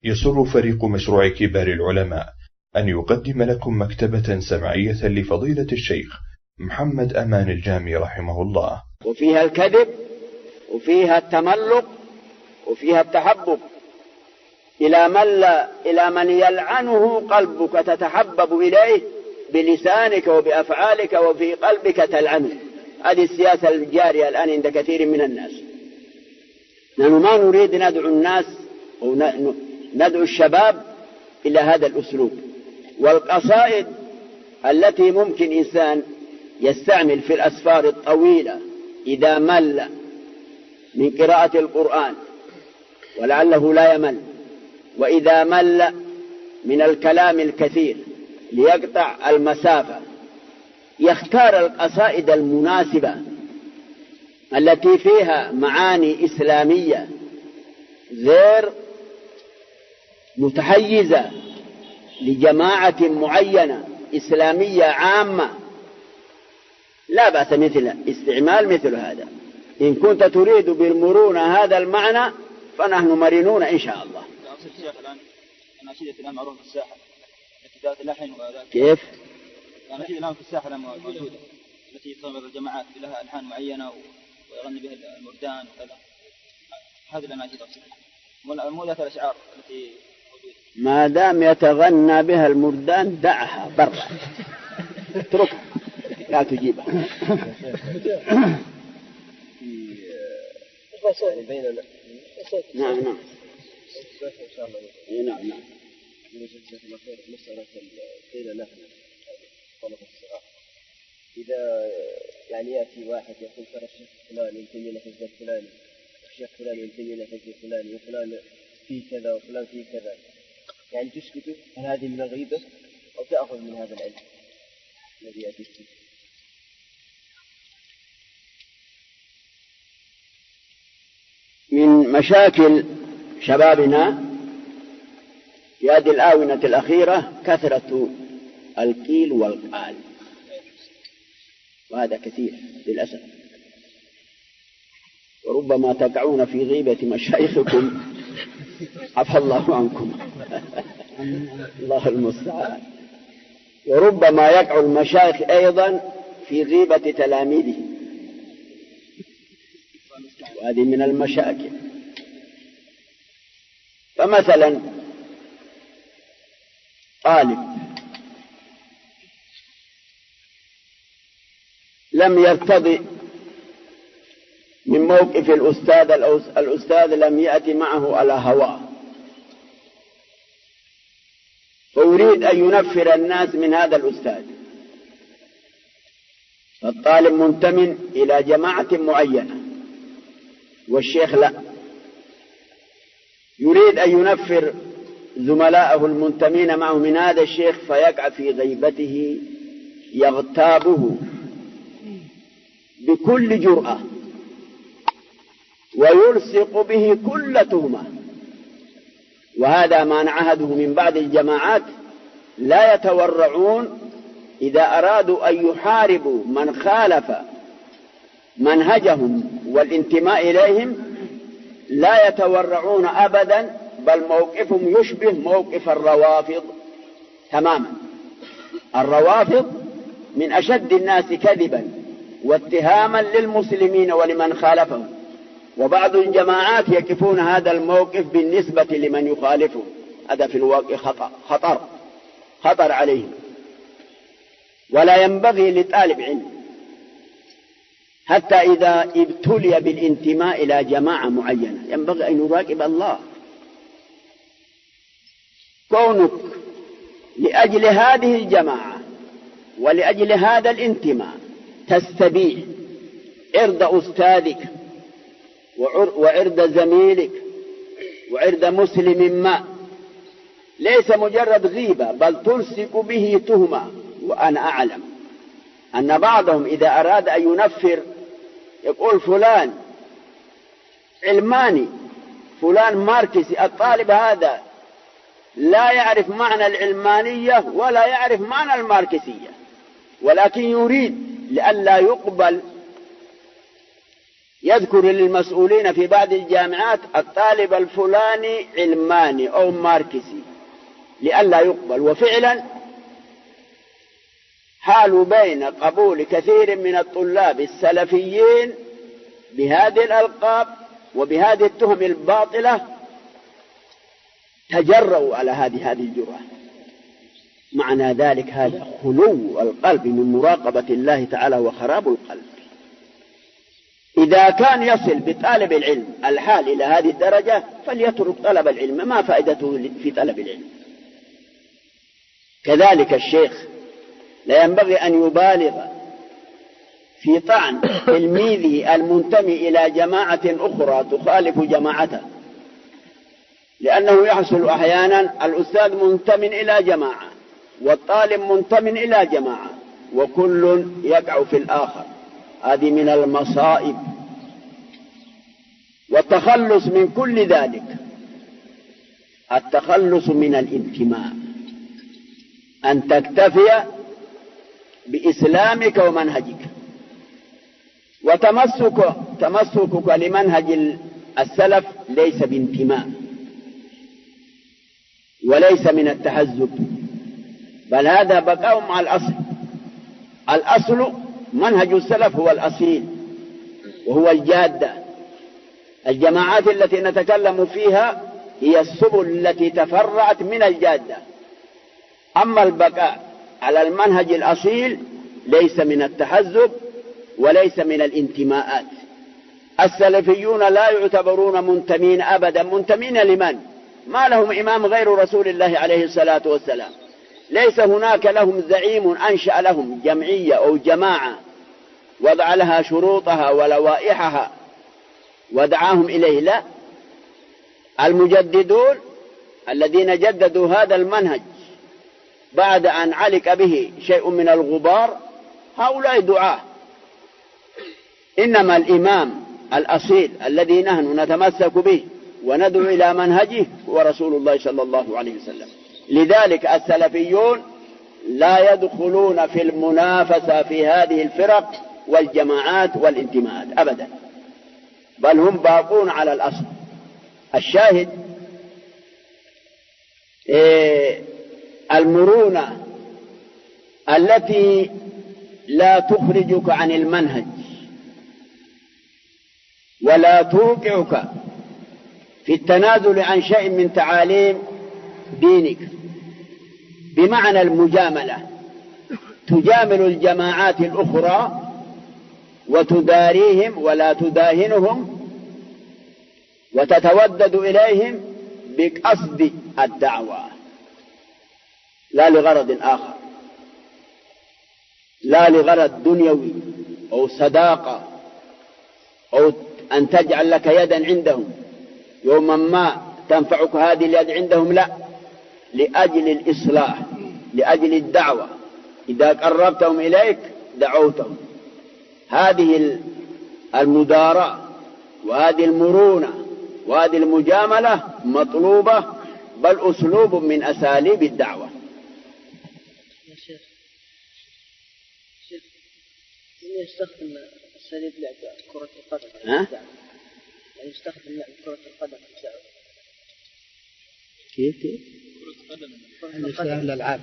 يسر فريق مشروع كبار العلماء أن يقدم لكم مكتبة سمعية لفضيلة الشيخ محمد أمان الجامي رحمه الله. وفيها الكذب وفيها التملق وفيها التحبب إلى من يلعنه قلبك تتحبب إليه بلسانك وبأفعالك وفي قلبك تلعنه. هذه السياسة الجارية الآن عند كثير من الناس. نحن ما نريد ندعو الناس أو ندعو الشباب إلى هذا الأسلوب. والقصائد التي ممكن إنسان يستعمل في الأسفار الطويلة إذا مل من قراءة القرآن ولعله لا يمل، وإذا مل من الكلام الكثير ليقطع المسافة، يختار القصائد المناسبة التي فيها معاني إسلامية غير متحيزة لجماعة معينة إسلامية عامة. لا بأس استعمال مثل هذا. إن كنت تريد بالمرونة هذا المعنى فنحن مرنون إن شاء الله. الأناشيد الآن معروفة في الساحة التي ذات لحن وذات كيف؟ الأناشيد الآن في الساحة موجودة التي تصنف الجماعات لها ألحان معينة ويغني بها المردان وكذا. هذه الأناشيد مو ذات الأشعار التي موجودة. ما دام يتغنى بها المردان دعها برا، اتركها لا تجيبها. نعم نعم نعم نعم. مسألة قيل نحن طلبة الصغار، إذا يعني يأتي واحد يقول ترى الشيخ فلان ينتمي إلى حزب فلان، الشيخ فلان ينتمي إلى حزب فلان، وفلان في كذا وفلان في كذا، يعني تسكت، هل هذه من الغيبة أو تأخذ من هذا العلم الذي يأتي فيه؟ من مشاكل شبابنا في هذه الآونة الأخيرة كثرة القيل والقال، وهذا كثير للأسف. وربما تقعون في غيبة مشايخكم عفى الله عنكم الله المستعان. وربما يقع المشايخ أيضا في غيبة تلاميذه، وهذه من المشاكل. فمثلا طالب لم يرتضي من موقف الأستاذ لم يأتي معه على هواه، فيريد أن ينفر الناس من هذا الأستاذ. فالطالب منتمٍ إلى جماعة معينة والشيخ لا، يريد أن ينفر زملائه المنتمين معه من هذا الشيخ، فيقع في غيبته يغتابه بكل جرأة ويلصق به كل تهمة. وهذا ما نعهده من بعض الجماعات، لا يتورعون إذا أرادوا أن يحاربوا من خالف منهجهم والانتماء إليهم، لا يتورعون أبدا، بل موقفهم يشبه موقف الروافض تماما. الروافض من أشد الناس كذبا واتهاما للمسلمين ولمن خالفهم، وبعض الجماعات يقفون هذا الموقف بالنسبة لمن يخالفه. هذا في الواقع خطر عليهم. ولا ينبغي لطالب علم حتى إذا ابتلي بالانتماء إلى جماعة معينة ينبغي أن يراقب الله. كونك لأجل هذه الجماعة ولأجل هذا الانتماء تستبيح عرض أستاذك وعرض زميلك وعرض مسلم ما، ليس مجرد غيبة بل تلصق به تهمة. وأنا أعلم أن بعضهم إذا أراد أن ينفر يقول فلان علماني، فلان ماركسي. الطالب هذا لا يعرف معنى العلمانية ولا يعرف معنى الماركسية، ولكن يريد لئلا يقبل يذكر للمسؤولين في بعض الجامعات الطالب الفلاني علماني أو ماركسي لئلا يقبل، وفعلا حال بين قبول كثير من الطلاب السلفيين بهذه الألقاب وبهذه التهم الباطلة تجرؤوا على هذه الجرأة. معنى ذلك هذا خلو القلب من مراقبة الله تعالى وخراب القلب. إذا كان يصل بطالب العلم الحال إلى هذه الدرجة فليترك طلب العلم، ما فائدته في طلب العلم. كذلك الشيخ لا ينبغي أن يبالغ في طعن تلميذه المنتمي إلى جماعة أخرى تخالف جماعته، لأنه يحصل أحيانا الأستاذ منتمٍ إلى جماعة والطالب منتمٍ إلى جماعة وكل يقع في الآخر. هذه من المصائب. والتخلص من كل ذلك التخلص من الانتماء، أن تكتفي بإسلامك ومنهجك، وتمسكك لمنهج السلف ليس بانتماء وليس من التحزب، بل هذا بقاء مع الأصل. الأصل منهج السلف هو الأصيل وهو الجادة. الجماعات التي نتكلم فيها هي السبل التي تفرعت من الجادة. أما البقاء على المنهج الأصيل ليس من التحزب وليس من الانتماءات. السلفيون لا يعتبرون منتمين أبدا. منتمين لمن؟ ما لهم إمام غير رسول الله عليه الصلاة والسلام، ليس هناك لهم زعيم أنشأ لهم جمعية أو جماعة وضع لها شروطها ولوائحها ودعاهم إليه. لا، المجددون الذين جددوا هذا المنهج بعد أن علق به شيء من الغبار هؤلاء دعاة. إنما الإمام الأصيل الذي نحن نتمسك به وندعو إلى منهجه هو رسول الله صلى الله عليه وسلم. لذلك السلفيون لا يدخلون في المنافسة في هذه الفرق والجماعات والانتماءات أبدا، بل هم باقون على الأصل. الشاهد المرونة التي لا تخرجك عن المنهج ولا توقعك في التنازل عن شيء من تعاليم دينك، بمعنى المجاملة. تجامل الجماعات الأخرى وتداريهم ولا تداهنهم وتتودد إليهم بقصد الدعوة لا لغرض آخر، لا لغرض دنيوي أو صداقة أو أن تجعل لك يدا عندهم يوما ما تنفعك هذه اليد عندهم. لا، لأجل الإصلاح، لأجل الدعوة. إذا قربتهم إليك دعوتهم. هذه المداراة وهذه المرونة وهذه المجاملة مطلوبة، بل أسلوب من أساليب الدعوة. يا شيخ يستخدم أساليب لعب كرة القدم يعني يستخدم لعب كرة القدم في الدعوة. كيف؟ كرة القدم الألعاب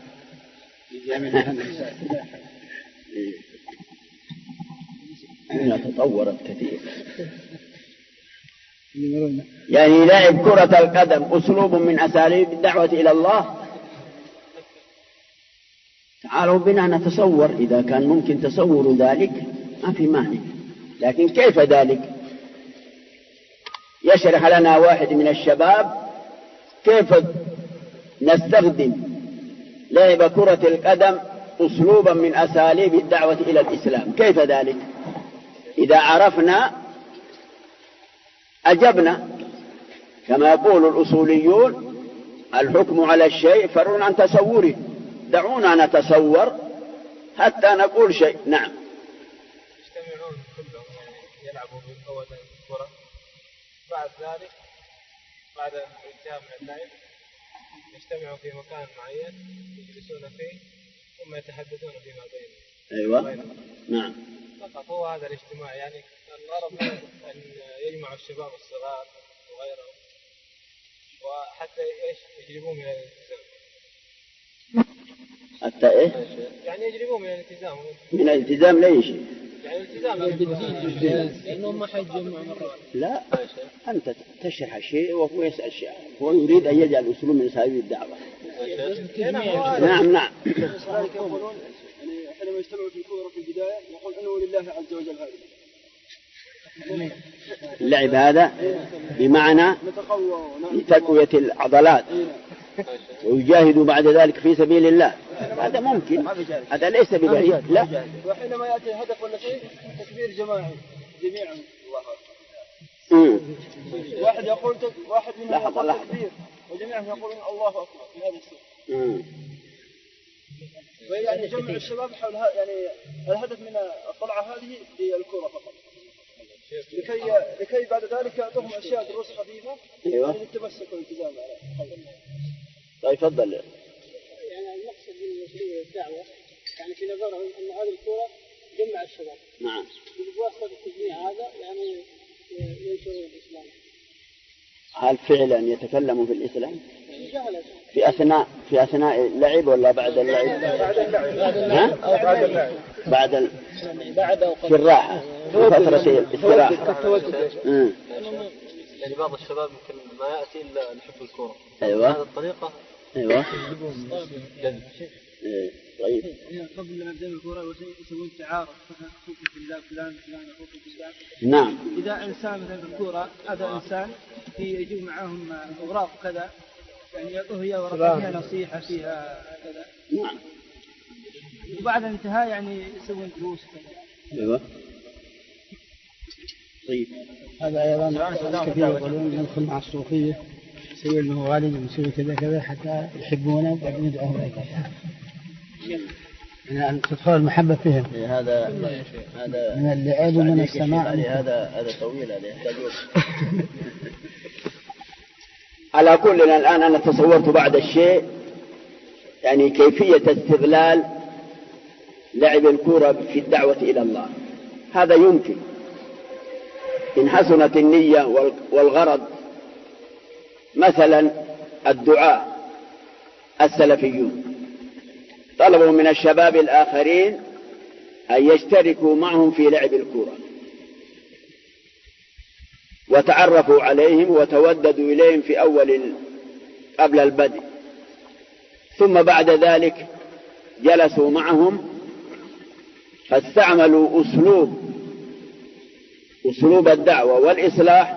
هنا تطورت كثير. يعني لعب كرة القدم أسلوب من أساليب الدعوة إلى الله. تعالوا بنا نتصور، إذا كان ممكن تصور ذلك ما في مانع، لكن كيف ذلك؟ يشرح لنا واحد من الشباب كيف نستخدم لعب كرة القدم أسلوبا من أساليب الدعوة إلى الإسلام. كيف ذلك؟ إذا عرفنا أجبنا. كما يقول الأصوليون الحكم على الشيء فرع عن تصوره. دعونا نتصور حتى نقول شيء. نعم. يجتمعون كلهم يلعبوا بالقوة الكرة، بعد ذلك بعد الانتهاء من اللعب يجتمعوا في مكان معين يجلسون فيه ثم يتحدثون فيما بينهم. أيوة. نعم. فقط هو هذا الاجتماع، يعني الغرض أن يجمع الشباب الصغار وغيرهم، وحتى إيش يجلبون من الالتزام. حتى إيه؟ يعني يجلبون من الالتزام. من الالتزام لأي شيء؟ يعني الالتزام لأنهم ما حيتجمعوا مرة. لا، أنت تشرح شيء وهو يسأل شيء، هو يريد أن يجعل أسلوب من أساليب الدعوة. نعم. لذلك يقولون يعني حينما يجتمعوا في الكورة في البداية يقول أنه لله عز وجل هذا. اللعب هذا بمعنى لتقوية العضلات ويجاهدوا بعد ذلك في سبيل الله، هذا ممكن، هذا ليس ببعيد. لا، وحينما يأتي هدف ولا شيء تكبير جماعي جميعا. واحد يقول واحد منهم يقول تكبير وجميعهم يقولون الله أكبر في هذا السر. ويعني جمع الشباب حول يعني الهدف من الطلعة هذه هي الكرة فقط، لكي بعد ذلك يعطوهم أشياء دروس خفيفة. أيوة. للتمسك والالتزام. طيب تفضل. يعني المقصد من أسلوب الدعوة يعني في نظرهم أن هذه الكرة جمع الشباب. نعم. وبواسطة التجميع هذا يعني ينشرون الإسلام. هل فعلا يتكلموا في الإسلام؟ في أثناء اللعب ولا بعد اللعب؟ بعد في الراحة في فترة الاستراحة. يعني بعض الشباب يمكن ما يأتي إلا نحب الكورة. أيوة. هذه الطريقة. أيوة. طيب. قبل ما نبدأ الكورة يسوون تعارف، أخوك في الله فلان أخوك في الله. نعم. إذا إنسان مثلا في الكورة هذا إنسان يجوا معهم أوراق كذا، يعني يعطوه هي ورقة فيها نصيحة فيها كذا. نعم. وبعد الانتهاء يعني يسوون دروس كذا. أيوة. طيب. هذا أيضا كثير يقولون ندخل مع الصوفية نسوي له والد ونسوي كذا كذا حتى يحبونه وبعدين ندعوهم إليك. يعني أن تدخل المحبة فيهم. هذا من اللعب ومن السماع. هذا طويل، هذا يحتاج على كل الآن أنا تصورت بعد الشيء يعني كيفية استغلال لعب الكرة في الدعوة إلى الله. هذا يمكن إن حسنت النية والغرض. مثلا الدعاء السلفيون طلبوا من الشباب الآخرين أن يشتركوا معهم في لعب الكرة، وتعرفوا عليهم وتوددوا إليهم في قبل البدء، ثم بعد ذلك جلسوا معهم فاستعملوا أسلوب الدعوة والإصلاح.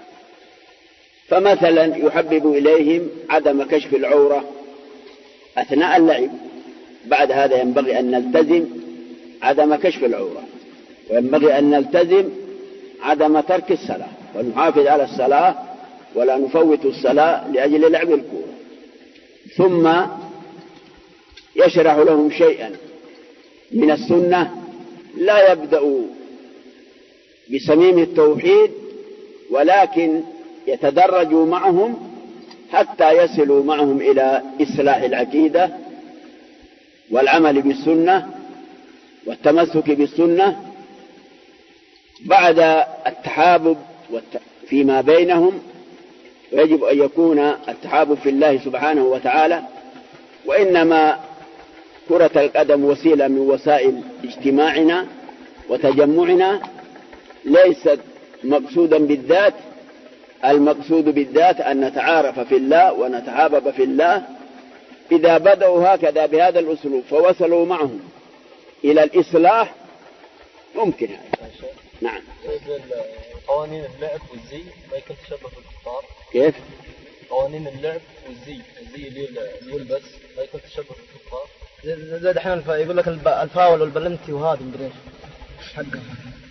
فمثلا يحبب إليهم عدم كشف العورة أثناء اللعب. بعد هذا ينبغي أن نلتزم عدم كشف العورة، وينبغي أن نلتزم عدم ترك الصلاة، ونحافظ على الصلاة ولا نفوت الصلاة لأجل لعب الكورة. ثم يشرح لهم شيئا من السنة، لا يبدأ بصميم التوحيد ولكن يتدرج معهم حتى يصلوا معهم إلى إصلاح العقيدة والعمل بالسنة والتمسك بالسنة. بعد التحابب فيما بينهم، ويجب أن يكون التحابب في الله سبحانه وتعالى، وإنما كرة القدم وسيلة من وسائل اجتماعنا وتجمعنا، ليست مقصودا بالذات. المقصود بالذات أن نتعارف في الله ونتحابب في الله. إذا بدأوا هكذا بهذا الأسلوب فوصلوا معهم إلى الإصلاح ممكن هذا. نعم. قوانين اللعب والزي ما يكون تشبه بالكفار. كيف؟ قوانين اللعب والزي، الزي اللي يلبس ما يكون تشبه بالكفار. زي دحين يقول لك الفاول والبلنتي وهذا مدري ايش حقه.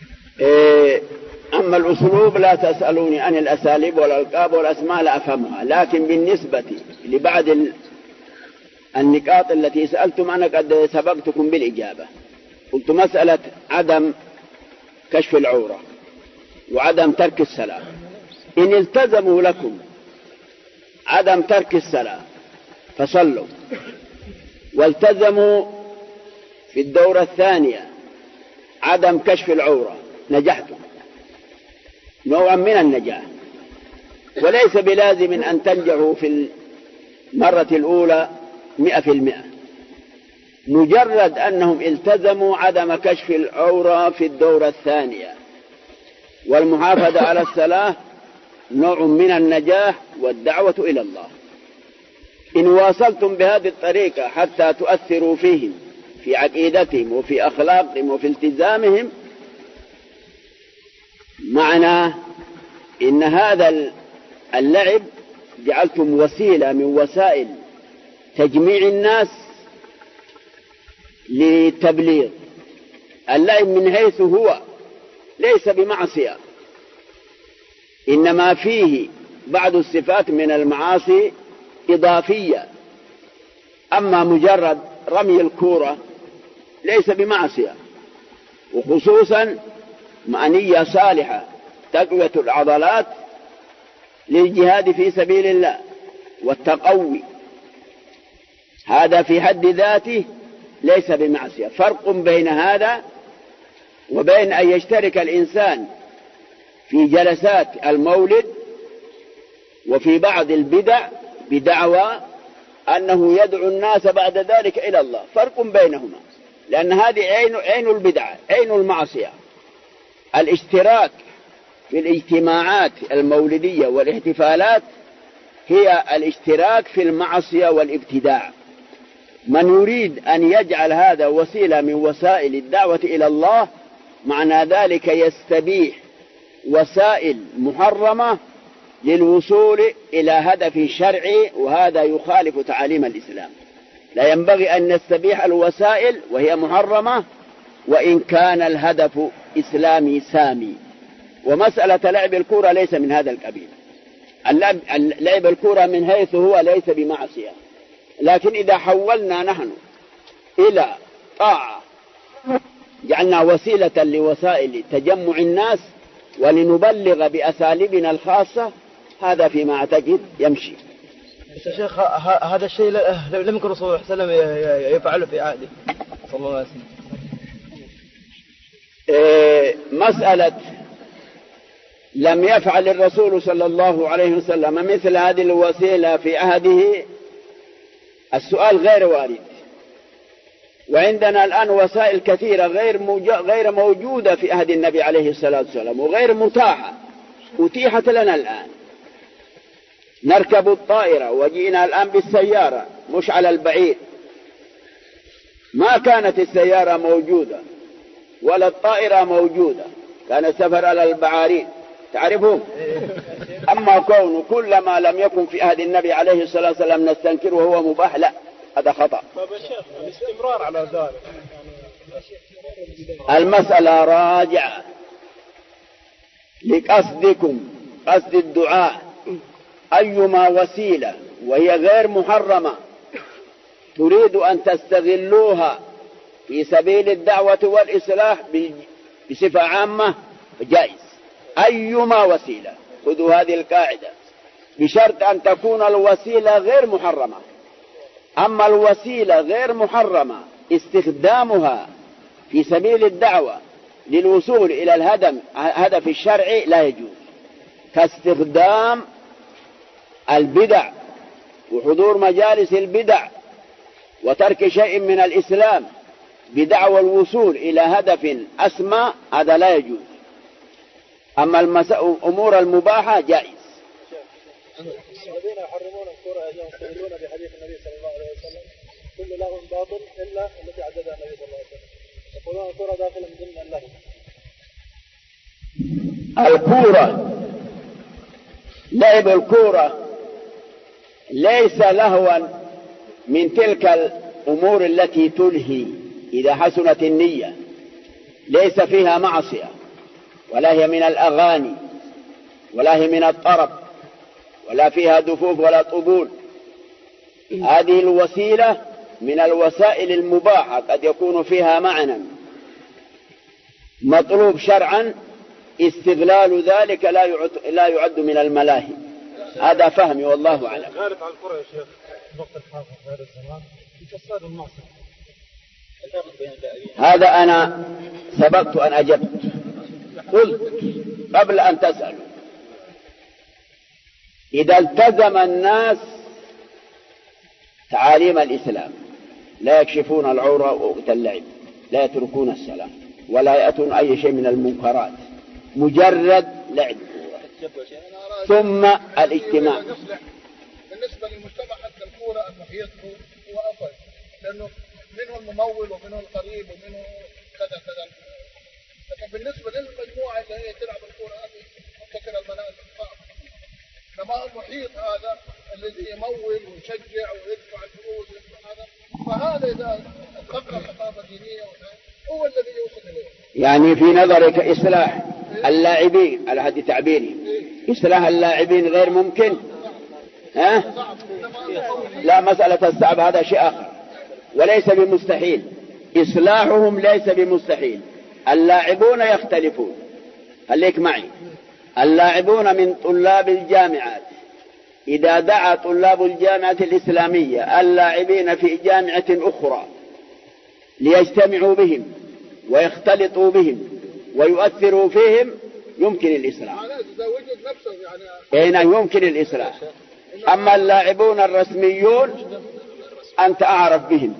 أما الأسلوب لا تسألوني عن الأساليب والألقاب والأسماء لا أفهمها، لكن بالنسبة لبعض النقاط التي سألتم أنا قد سبقتكم بالإجابة. قلت مسألة عدم كشف العورة وعدم ترك الصلاة، إن التزموا لكم عدم ترك الصلاة فصلوا، والتزموا في الدورة الثانية عدم كشف العورة نجحتم، نوعا من النجاح، وليس بلازم أن تنجحوا في المرة الأولى 100%، مجرد أنهم التزموا عدم كشف العورة في الدورة الثانية والمحافظة على الصلاة نوع من النجاح والدعوة إلى الله. إن واصلتم بهذه الطريقة حتى تؤثروا فيهم في عقيدتهم وفي أخلاقهم وفي التزامهم، معناه إن هذا اللعب جعلتم وسيلة من وسائل تجميع الناس لتبليغ. اللعب من حيث هو ليس بمعصية، إنما فيه بعض الصفات من المعاصي إضافية، أما مجرد رمي الكورة ليس بمعصية، وخصوصا مع نية صالحة تقوية العضلات للجهاد في سبيل الله والتقوي، هذا في حد ذاته ليس بمعصية. فرق بين هذا وبين أن يشترك الإنسان في جلسات المولد وفي بعض البدع بدعوى أنه يدعو الناس بعد ذلك إلى الله، فرق بينهما، لأن هذه عين البدعة، عين المعصية. الاشتراك في الاجتماعات المولدية والاحتفالات هي الاشتراك في المعصية والابتداع. من يريد أن يجعل هذا وسيلة من وسائل الدعوة إلى الله، معنى ذلك يستبيح وسائل محرمة للوصول إلى هدف شرعي، وهذا يخالف تعاليم الإسلام. لا ينبغي أن نستبيح الوسائل وهي محرمة وإن كان الهدف إسلامي سامي. ومسألة لعب الكرة ليس من هذا القبيل. لعب الكرة من حيث هو ليس بمعصية، لكن إذا حولنا نحن إلى طاعة جعلنا وسيلة لوسائل تجمع الناس ولنبلغ بأساليبنا الخاصة، هذا فيما أعتقد يمشي. شيخ هذا الشيء لم يكن الرسول صلى الله عليه وسلم يفعله في عهده صلى الله عليه وسلم. مسألة لم يفعل الرسول صلى الله عليه وسلم مثل هذه الوسيلة في عهده، السؤال غير وارد. وعندنا الآن وسائل كثيرة غير موجودة في عهد النبي عليه الصلاة والسلام وغير متاحة، أتيحت لنا الآن. نركب الطائرة وجئنا الآن بالسيارة مش على البعير. ما كانت السيارة موجودة ولا الطائرة موجودة، كان السفر على البعارين تعرفون. أما كون كل ما لم يكن في عهد النبي عليه الصلاة والسلام نستنكره وهو مباح، لا، هذا خطأ. طيب يا شيخ الاستمرار على ذلك، المسألة راجعة لقصدكم، قصد الدعاء. أيما وسيلة وهي غير محرمة تريد أن تستغلوها في سبيل الدعوة والإصلاح بصفة عامة جائز. أيما وسيلة، خذوا هذه القاعدة، بشرط أن تكون الوسيلة غير محرمة. أما الوسيلة غير محرمة استخدامها في سبيل الدعوة للوصول إلى الهدف الشرعي لا يجوز، كاستخدام البدع وحضور مجالس البدع وترك شيء من الإسلام بدعوى الوصول إلى هدف أسمى، هذا لا يجوز. أما الأمور المباحة جائز. الذين يحرمون الكرة يستدلون بحديث النبي صلى الله عليه وسلم كل لغو باطل إلا التي عددها النبي صلى الله عليه وسلم، يقولون الكرة داخلة من ضمن اللهو. الكورة، لعب الكورة ليس لهوا من تلك الأمور التي تلهي إذا حسنت النية، ليس فيها معصية، ولا هي من الأغاني، ولا هي من الطرب، ولا فيها دفوف ولا طبول. هذه الوسيلة من الوسائل المباحة، قد يكون فيها معنى مطلوب شرعا، استغلال ذلك لا يعد من الملاهي. هذا فهمي والله أعلم. غالب على الكرة يا شيخ وقت الحاضر في هذا الزمان في فساد المعصية. هذا أنا سبقت أن أجبت، قلت قبل أن تسألوا إذا التزم الناس تعاليم الإسلام لا يكشفون العورة وقت اللعب، لا يتركون الصلاة، ولا يأتون أي شيء من المنكرات، مجرد لعب، ثم الاجتماع. بالنسبة للمجتمع حتى الكورة المحيط هو أفضل، لأنه منه الممول ومنه القريب ومنه كذا كذا. لكن بالنسبة للمجموعة اللي هي تلعب الكورة هذه ممكن المنازل صعب. كما المحيط هذا الذي يمول ويشجع ويدفع الفلوس ويدفع هذا، فهذا إذا اتقى خطابة دينية هو الذي يوصل إليه. يعني في نظرك إصلاح اللاعبين على هذه تعبيري، إصلاح اللاعبين غير ممكن؟ ها؟ لا، مسألة الصعب هذا شيء آخر وليس بمستحيل، إصلاحهم ليس بمستحيل. اللاعبون يختلفون، خليك معي، اللاعبون من طلاب الجامعات، إذا دعا طلاب الجامعة الإسلامية اللاعبين في جامعة أخرى ليجتمعوا بهم ويختلطوا بهم ويؤثروا فيهم يمكن الإصلاح، هنا يمكن الإصلاح. أما اللاعبون الرسميون أنت أعرف بهم.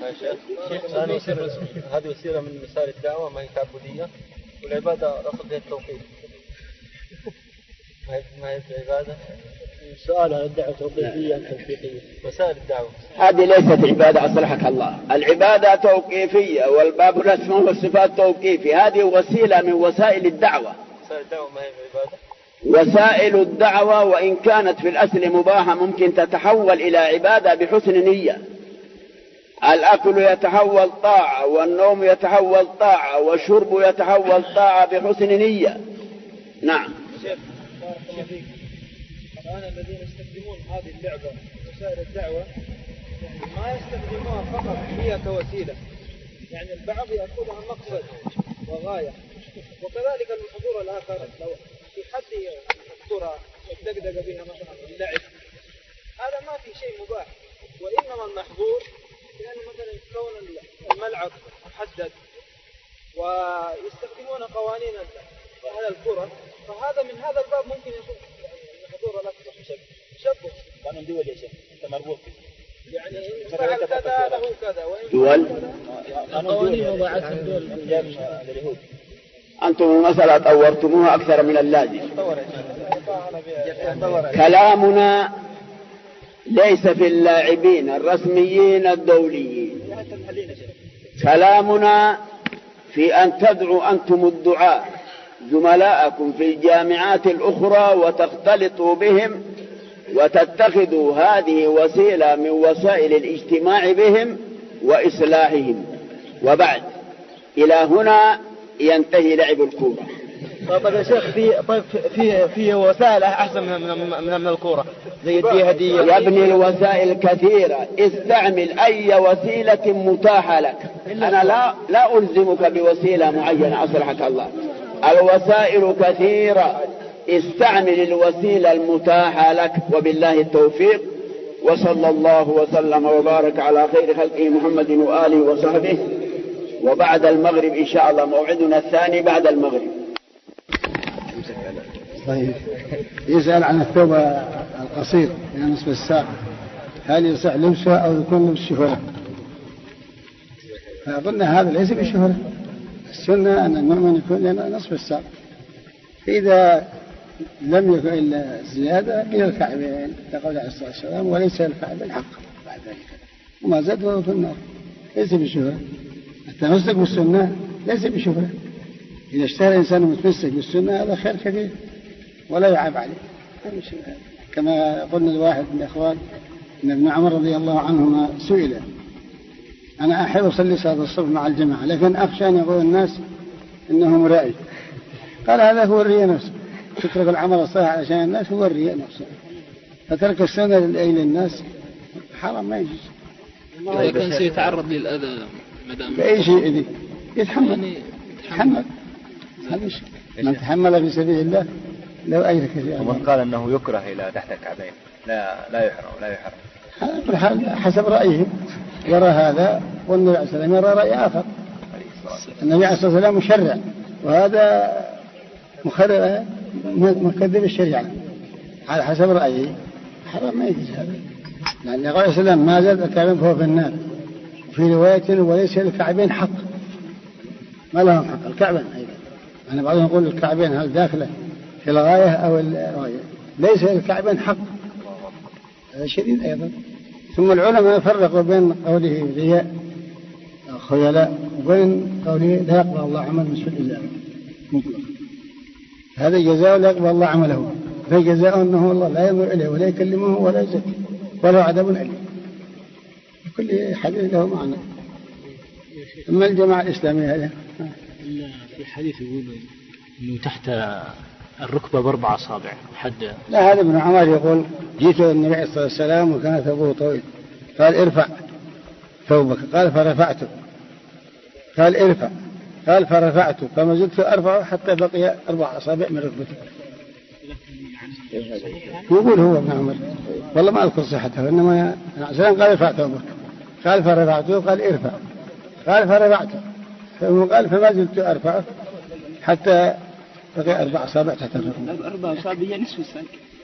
هذه وسيلة من وسائل الدعوة، ما هي تعبدية، والعبادة رفض فيها التوقيت. ما هي العبادة؟ سؤال عن الدعوة توقيفية أم توقيفية؟ وسائل الدعوة هذه ليست عبادة أصلحك الله، العبادة توقيفية والباب الأسماء والصفات توقيفي، هذه وسيلة من وسائل الدعوة. وسائل الدعوة ما هي العبادة؟ وسائل الدعوة وإن كانت في الأصل مباحة ممكن تتحول إلى عبادة بحسن نية. الأكل يتحول طاعة، والنوم يتحول طاعة، والشرب يتحول طاعة بحسن نية. نعم. الآن الذين يستخدمون هذه اللعبة وسائل الدعوة ما يستخدموها فقط هي كوسيلة، يعني البعض يأخذها مقصد وغاية. وكذلك المحظور الآخر لو في حد الكرة الدقدقة بها مثلا اللعب، هذا ما في شيء مباح، وإنما المحظور لأن مثلا كون الملعب محدد ويستخدمون قوانين أهل الكرة، فهذا من هذا الباب ممكن يكون المحظور الأكثر شبه قانون دول يا شيخ، أنت مربوط يعني إن فعل كذا له كذا، وإن قوانين وضعتها الدول اليهود. أنتم المسألة طورتموها أكثر من اللازم. كلامنا ليس في اللاعبين الرسميين الدوليين، كلامنا في أن تدعوا أنتم الدعاء زملاءكم في الجامعات الأخرى وتختلطوا بهم وتتخذوا هذه وسيلة من وسائل الاجتماع بهم وإصلاحهم. وبعد إلى هنا ينتهي لعب الكورة. طيب يا شيخ، في وسائل أحسن من الكورة زي الدي هدية. يا ابني الوسائل كثيرة، استعمل أي وسيلة متاحة لك، أنا لا ألزمك بوسيلة معينة أصلحك الله، الوسائل كثيرة، استعمل الوسيلة المتاحة لك، وبالله التوفيق. وصلى الله وسلم وبارك على خير خلقه محمد وآله وصحبه. وبعد المغرب إن شاء الله موعدنا الثاني بعد المغرب. طيب، يسأل عن الثوب القصير يعني نصف الساق، هل يصح لبسه أو يكون لبس شهرة؟ فأظن هذا ليس بشهرة، السنة أن المؤمن يكون لنا نصف الساق، فإذا لم يكن إلا زيادة إلى الكعبين كقول عليه الصلاة والسلام، وليس الكعبين حق بعد ذلك، وما زاد وهو في النار، ليس بشهرة. التمسك بالسنة ليس بشهرة، إذا اشتهر الإنسان متمسك بالسنة هذا خير كبير ولا يعاب عليه. كما قلنا لواحد من الأخوان أن ابن عمر رضي الله عنهما سئل: أنا أحب أصلي صلاة الصبح مع الجماعة لكن أخشى أن يقول الناس إنه مرائي. قال: هذا هو الرياء نفسه، تترك العمل الصالح عشان الناس هو الرياء نفسه، فترك السنة للناس حرام ما يجوز. إذا كان سيتعرض للأذى مدام بأي شيء إذي يتحمل، يتحمل هذا الشيء، من تحمل في سبيل الله لو أجرك فيه. ومن قال أنه يكره إلى تحت الكعبين لا يحرم. على كل حال حسب رأيه، يرى هذا والنبي عليه الصلاة والسلام يرى رأي آخر. النبي عليه الصلاة والسلام مشرع، وهذا مكذب الشريعة على حسب رأيه، حرام ما يجوز هذا، لأن قال السلام ما زاد الكعبين فهو في النار. في رواية وليس للكعبين حق، ما لهم حق الكعبين أيضا. أنا بعضهم يقول الكعبين هل داخلة في الغاية أو الغاية، ليس للكعبين حق، هذا شديد أيضا. ثم العلماء فرقوا بين قوله رياء أو خيلاء وبين قوله لا يقبل الله عمل مسؤول إزاره مطلق. هذا جزاء لا يقبل الله عمله، فجزاء أنه الله لا ينظر إليه ولا يكلمه ولا يزكي ولا عذاب أليم. كل حديث له معنى. أما الجماعة الإسلامية هذا في حديث يقول إنه تحت الركبة ب4 أصابع حد. لا، هذا ابن عمر يقول جيت النبي عليه الصلاة والسلام وكان ثوبه طويل، قال ارفع ثوبك، قال فرفعته، قال ارفع، قال فرفعته، فما زلت أرفعه حتى بقي 4 أصابع من ركبته. يقول هو ابن عمر، والله ما أذكر صحته، إنما قال ارفع ثوبك، قال فرفعته، قال ارفع، قال فرفعته، قال فما زلت أرفعه حتى بقي 4 أصابع تحت الركبة. 4 أصابع نصف الساق.